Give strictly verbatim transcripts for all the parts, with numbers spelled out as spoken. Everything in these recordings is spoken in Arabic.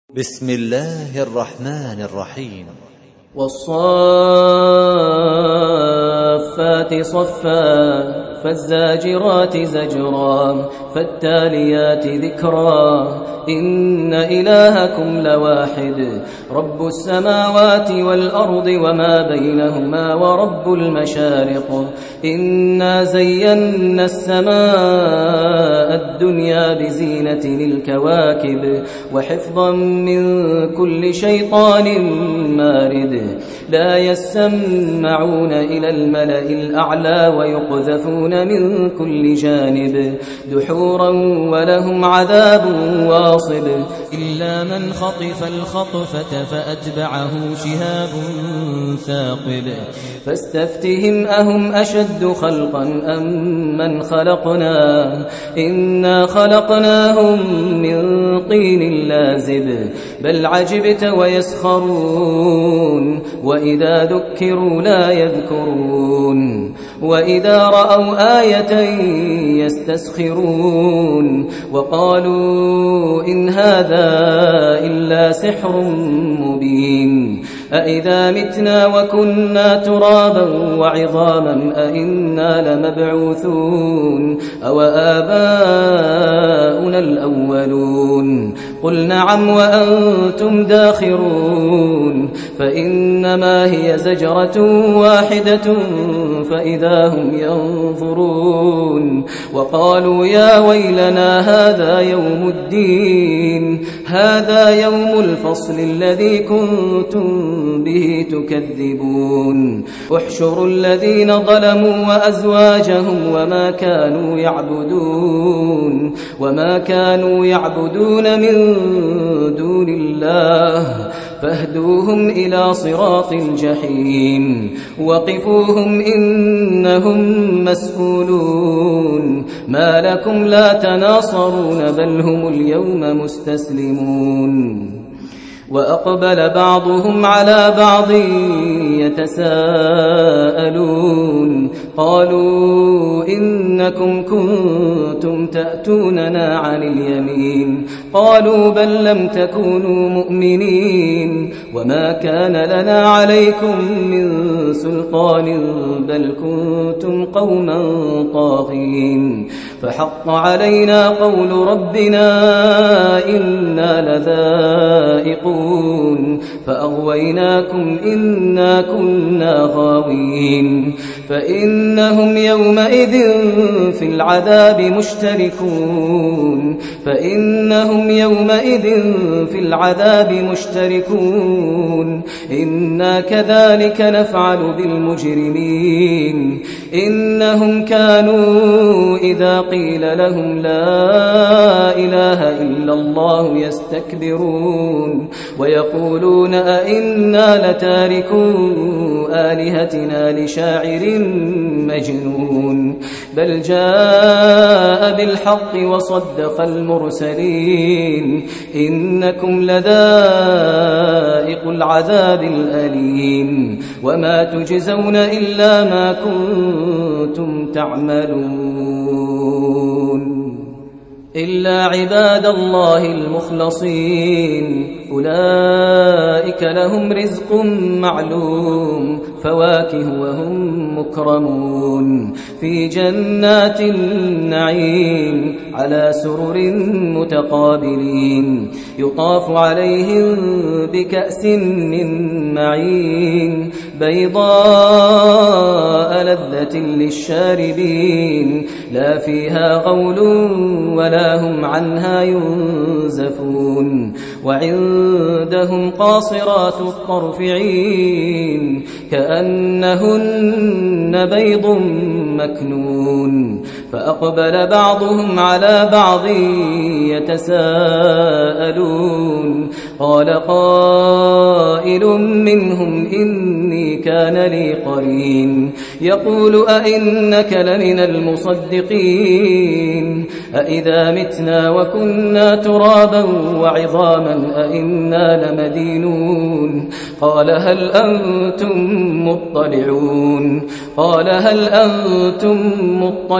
بسم الله الرحمن الرحيم. والصافات صفا فالزاجرات زجرا فالتاليات ذكرا إن إلهكم لواحد رب السماوات والأرض وما بينهما ورب المشارق إنا زينا السماء الدنيا بزينة الكواكب وحفظا من كل شيطان مارد لا يسمعون إلى الملأ الأعلى ويقذفون من كل جانب دحورا ولهم عذاب واصب إلا من خطف الخطفة فأتبعه شهاب ثاقب فاستفتهم أهم أشد خلقا أم من خلقنا إنا خلقناهم من طين لازب بل عجبت ويسخرون وإذا ذكروا لا يذكرون وإذا رأوا آية يستسخرون وقالوا إن هذا إلا سحر مبين أإذا متنا وكنا ترابا وعظاما أإنا لمبعوثون أو آباؤنا الأولون قل نعم وأنتم داخرون فإنما هي زجرة واحدة فإذا هم ينظرون وقالوا يا ويلنا هذا يوم الدين هذا يوم الفصل الذي كنتم به تكذبون احشروا الذين ظلموا وأزواجهم وما كانوا يعبدون وما كانوا يعبدون من دون الله فاهدوهم إلى صراط الجحيم وقفوهم إنهم مسؤولون ما لكم لا تناصرون بل هم اليوم مستسلمون وأقبل بعضهم على بعض يتساءلون قالوا إنكم كنتم تأتوننا عن اليمين قالوا بل لم تكونوا مؤمنين وما كان لنا عليكم من سلطان بل كنتم قوما طاغين فحق علينا قول ربنا إنا لذائقون فأغويناكم إنا كنا غاوين فإنهم يومئذ في العذاب مشتركون فإنهم يومئذ في العذاب مشتركون إنا كذلك نفعل بالمجرمين إنهم كانوا إذا قيل لهم لا إله إلا الله يستكبرون ويقولون أئنا لتاركو آلهتنا لشاعر مجنون بل جاء بالحق وصدق المرسلين إنكم لذائق العذاب الأليم وما تجزون إلا ما كنتم تعملون إلا عباد الله المخلصين أولئك لهم رزق معلوم فواكه وهم مكرمون في جنات النعيم على سرر متقابلين يطاف عليهم بكأس من معين بيضاء لذة للشاربين لا فيها غول ولا هم عنها ينزفون وعندهم قاصرات الطرف عين كأنهن بيض مكنون فأقبل بعضهم على بعض يتساءلون قال قائل منهم إني كان لي قرين يقول أئنك لمن المصدقين أئذا متنا وكنا ترابا وعظاما أئنا لمدينون قال هل أنتم مطلعون قال هل أنتم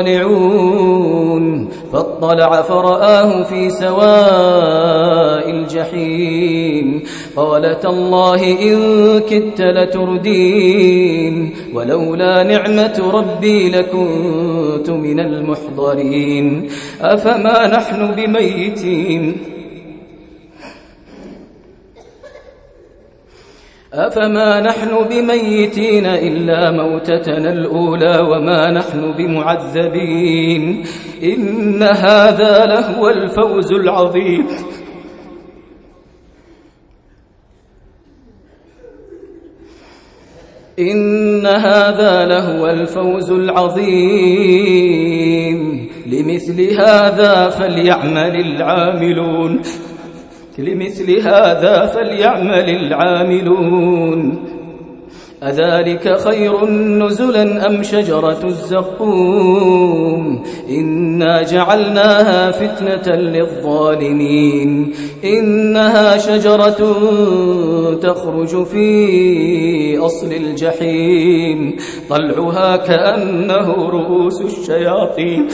مطلعون فاطلع فرآه في سواء الجحيم الجحيم قال تالله إن كدت لتردين ولولا نعمة ربي لكنت من المحضرين أفما نحن بميتين أفما نحن بميتين إلا موتتنا الأولى وما نحن بمعذبين إن هذا لهو الفوز العظيم إن هذا لهو الفوز العظيم لمثل هذا فليعمل العاملون لمثل هذا فليعمل العاملون أذلك خير نزلا أم شجرة الزقوم إنا جعلناها فتنة للظالمين إنها شجرة تخرج في أصل الجحيم طلعها كأنه رؤوس الشياطين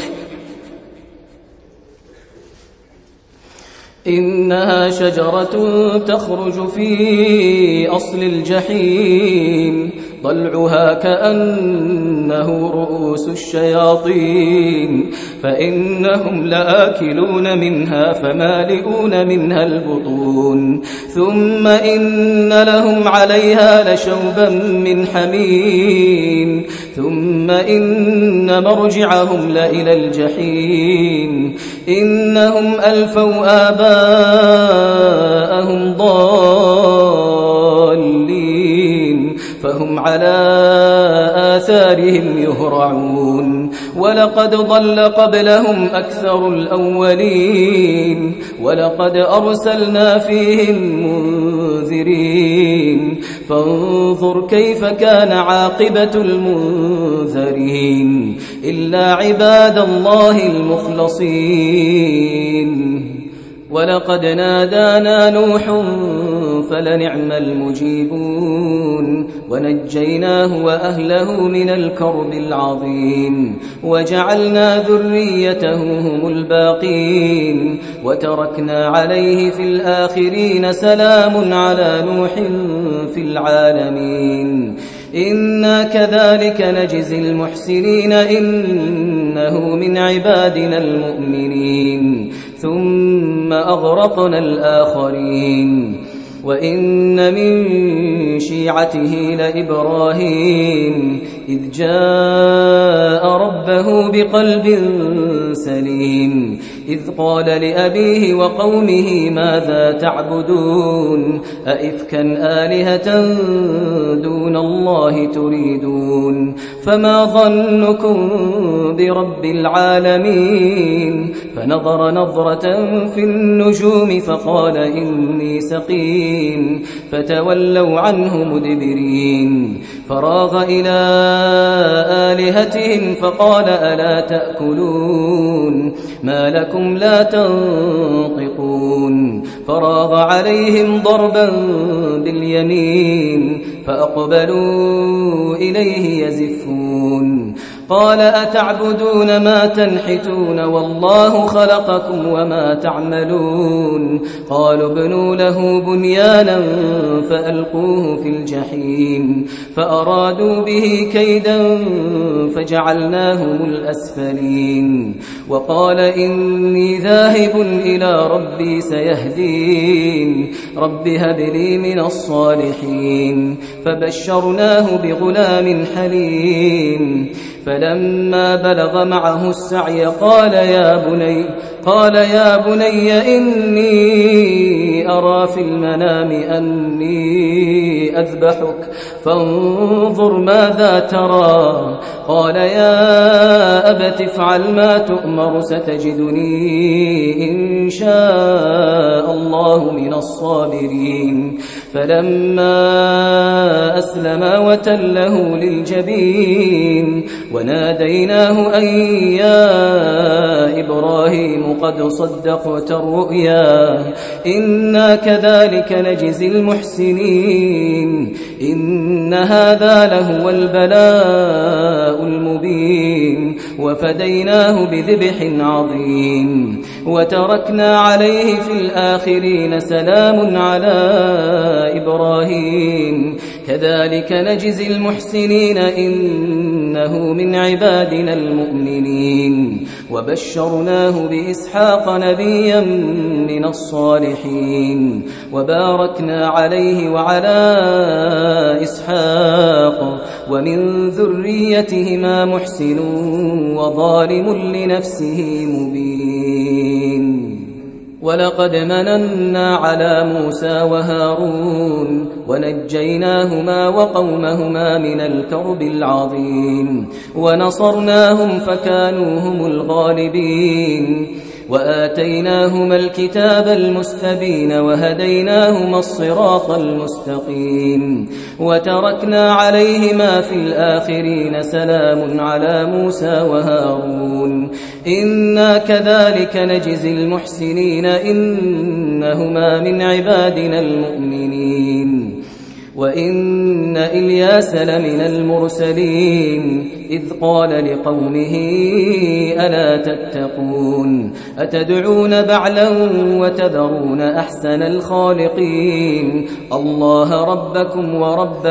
إنها شجرة تخرج في أصل الجحيم ضلعها كأنه رؤوس الشياطين فإنهم لآكلون منها فمالئون منها البطون ثم إن لهم عليها لشوبا من حميم ثم إن مرجعهم لإلى الجحيم إنهم ألفوا آباءهم ضالين فهم على آثارهم يهرعون ولقد ضل قبلهم أكثر الأولين ولقد أرسلنا فيهم منذرين فانظر كيف كان عاقبة المنذرين إلا عباد الله المخلصين ولقد نادانا نوح فلنعم المجيبون ونجيناه وأهله من الكرب العظيم وجعلنا ذريته هم الباقين وتركنا عليه في الآخرين سلام على نوح في العالمين إنا كذلك نجزي المحسنين إنه من عبادنا المؤمنين ثم أغرقنا الآخرين وإن من شيعته لإبراهيم إذ جاء ربه بقلب سليم إذ قال لأبيه وقومه ماذا تعبدون أئفكا آلهة دون الله تريدون فما ظنكم برب العالمين فنظر نظرة في النجوم فقال إني سقيم فتولوا عنه مدبرين فراغ إلى آلهتهم فقال ألا تأكلون ما لكم لا تنطقون فراغ عليهم ضربا باليمين فأقبلوا إليه يزفون قال أتعبدون ما تنحتون والله خلقكم وما تعملون قالوا ابنوا له بنيانا فألقوه في الجحيم فأرادوا به كيدا فجعلناهم الأسفلين وقال إني ذاهب إلى ربي سيهدين رب هب لي من الصالحين فبشرناه بغلام حليم فلما بلغ معه السعي قال يا بني قال يا بني إني أرى في المنام أني أذبحك فانظر ماذا ترى قال يا أبت افعل ما تؤمر ستجدني إن شاء الله من الصابرين فلما أسلما وتله للجبين وناديناه أن يا إبراهيم قد صدقت الرؤيا إن إنا كذلك نجزي المحسنين إن هذا لهو البلاء المبين وفديناه بذبح عظيم وتركنا عليه في الآخرين سلام على إبراهيم كذلك نجزي المحسنين إنه من عبادنا المؤمنين وبشرناه بإسحاق نبيا من الصالحين وباركنا عليه وعلى إسحاق ومن ذريتهما محسن وظالم لنفسه مبين ولقد مننا على موسى وهارون ونجيناهما وقومهما من الكرب العظيم ونصرناهم فكانوا هم الغالبين وآتيناهما الكتاب المستبين وهديناهما الصراط المستقيم وتركنا عليهما في الآخرين سلام على موسى وهارون إنا كذلك نجزي المحسنين إنهما من عبادنا المؤمنين وإن إلياس لمن المرسلين إذ قال لقومه ألا تتقون أتدعون بعلا وتذرون أحسن الخالقين الله ربكم ورب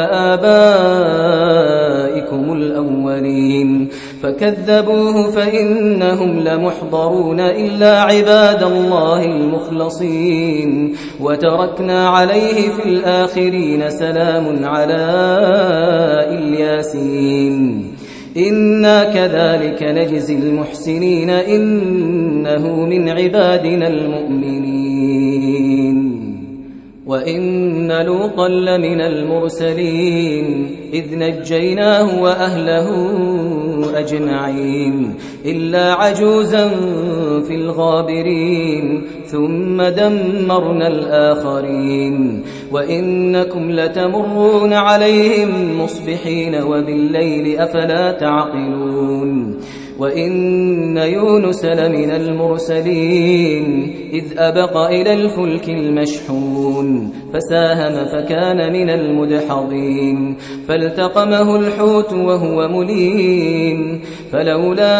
آبائكم الأولين فكذبوه فإنهم لمحضرون إلا عباد الله المخلصين وتركنا عليه في الآخرين سلام على الياسين إنا كذلك نجزي المحسنين إنه من عبادنا المؤمنين وإن لوطا لمن المرسلين إذ نجيناه وأهله أجمعين إلا عجوزا في الغابرين ثم دمرنا الآخرين وإنكم لتمرون عليهم مصبحين وبالليل أفلا تعقلون وإن يونس لمن المرسلين إذ أبق إلى الفلك المشحون فساهم فكان من المدحضين فالتقمه الحوت وهو مليم فلولا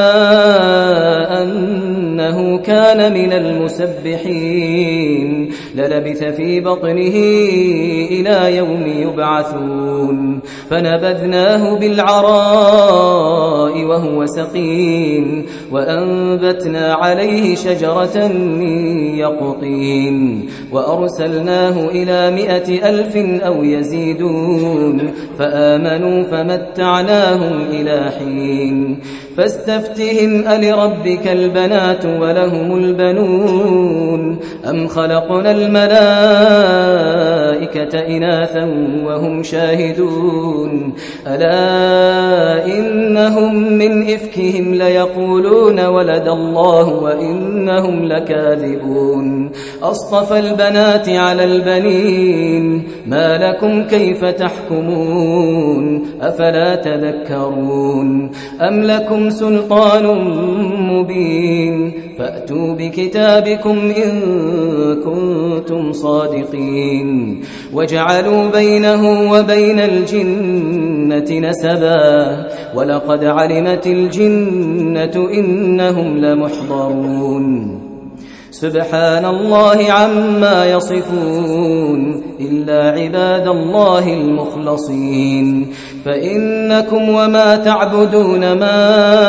أنه كان من المسبحين للبث في بطنه إلى يوم يبعثون فنبذناه بالعراء وهو سقيم وأنبتنا عليه شجرة من يقطين وأرسلناه إلى مائة ألف أو يزيدون فآمنوا فمتعناهم إلى حين فاستفتهم ألربك البنات ولهم البنون أم خلقنا الملائكة إناثا وهم شاهدون ألا إنهم من إفكهم ليقولون ولد الله وإنهم لكاذبون أصطفى البنات على البنين ما لكم كيف تحكمون أفلا تذكرون أم لكم سلطان مبين فأتوا بكتابكم إن كنتم صادقين وجعلوا بينه وبين الجنة نسبا ولقد علمت الجنة إنهم لمحضرون سبحان الله عما يصفون إلا عباد الله المخلصين فإنكم وما تعبدون ما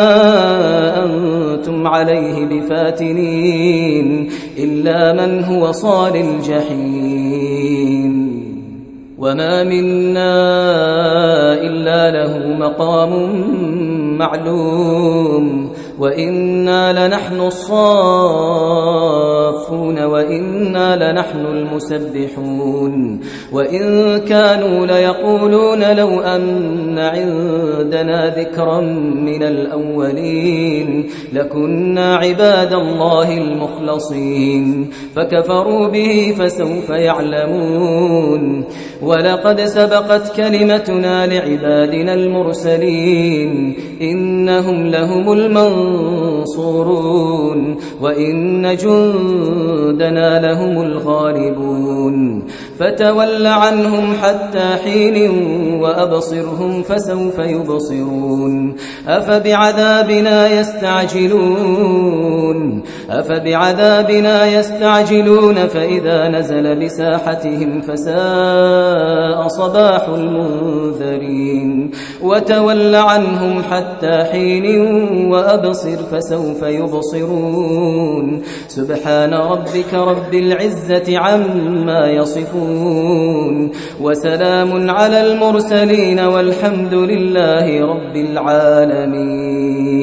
أنتم عليه بفاتنين إلا من هو صال الجحيم وما منا إلا له مقام معلوم وإنا لنحن الصافون وإنا لنحن المسبحون وإن كانوا ليقولون لو أن عندنا ذكرا من الأولين لكنا عباد الله المخلصين فكفروا به فسوف يعلمون ولقد سبقت كلمتنا لعبادنا المرسلين إنهم لهم المنصورون المنصورون وإن جندنا لهم الغالبون فتول عنهم حتى حين وأبصرهم فسوف يبصرون أفبعذابنا يستعجلون أفبعذابنا يستعجلون فإذا نزل بساحتهم فساء صباح المنذرين وتول عنهم حتى حين وأبصر فسوف يبصرون سبحان ربك رب العزة عما يصفون وسلام على المرسلين والحمد لله رب العالمين.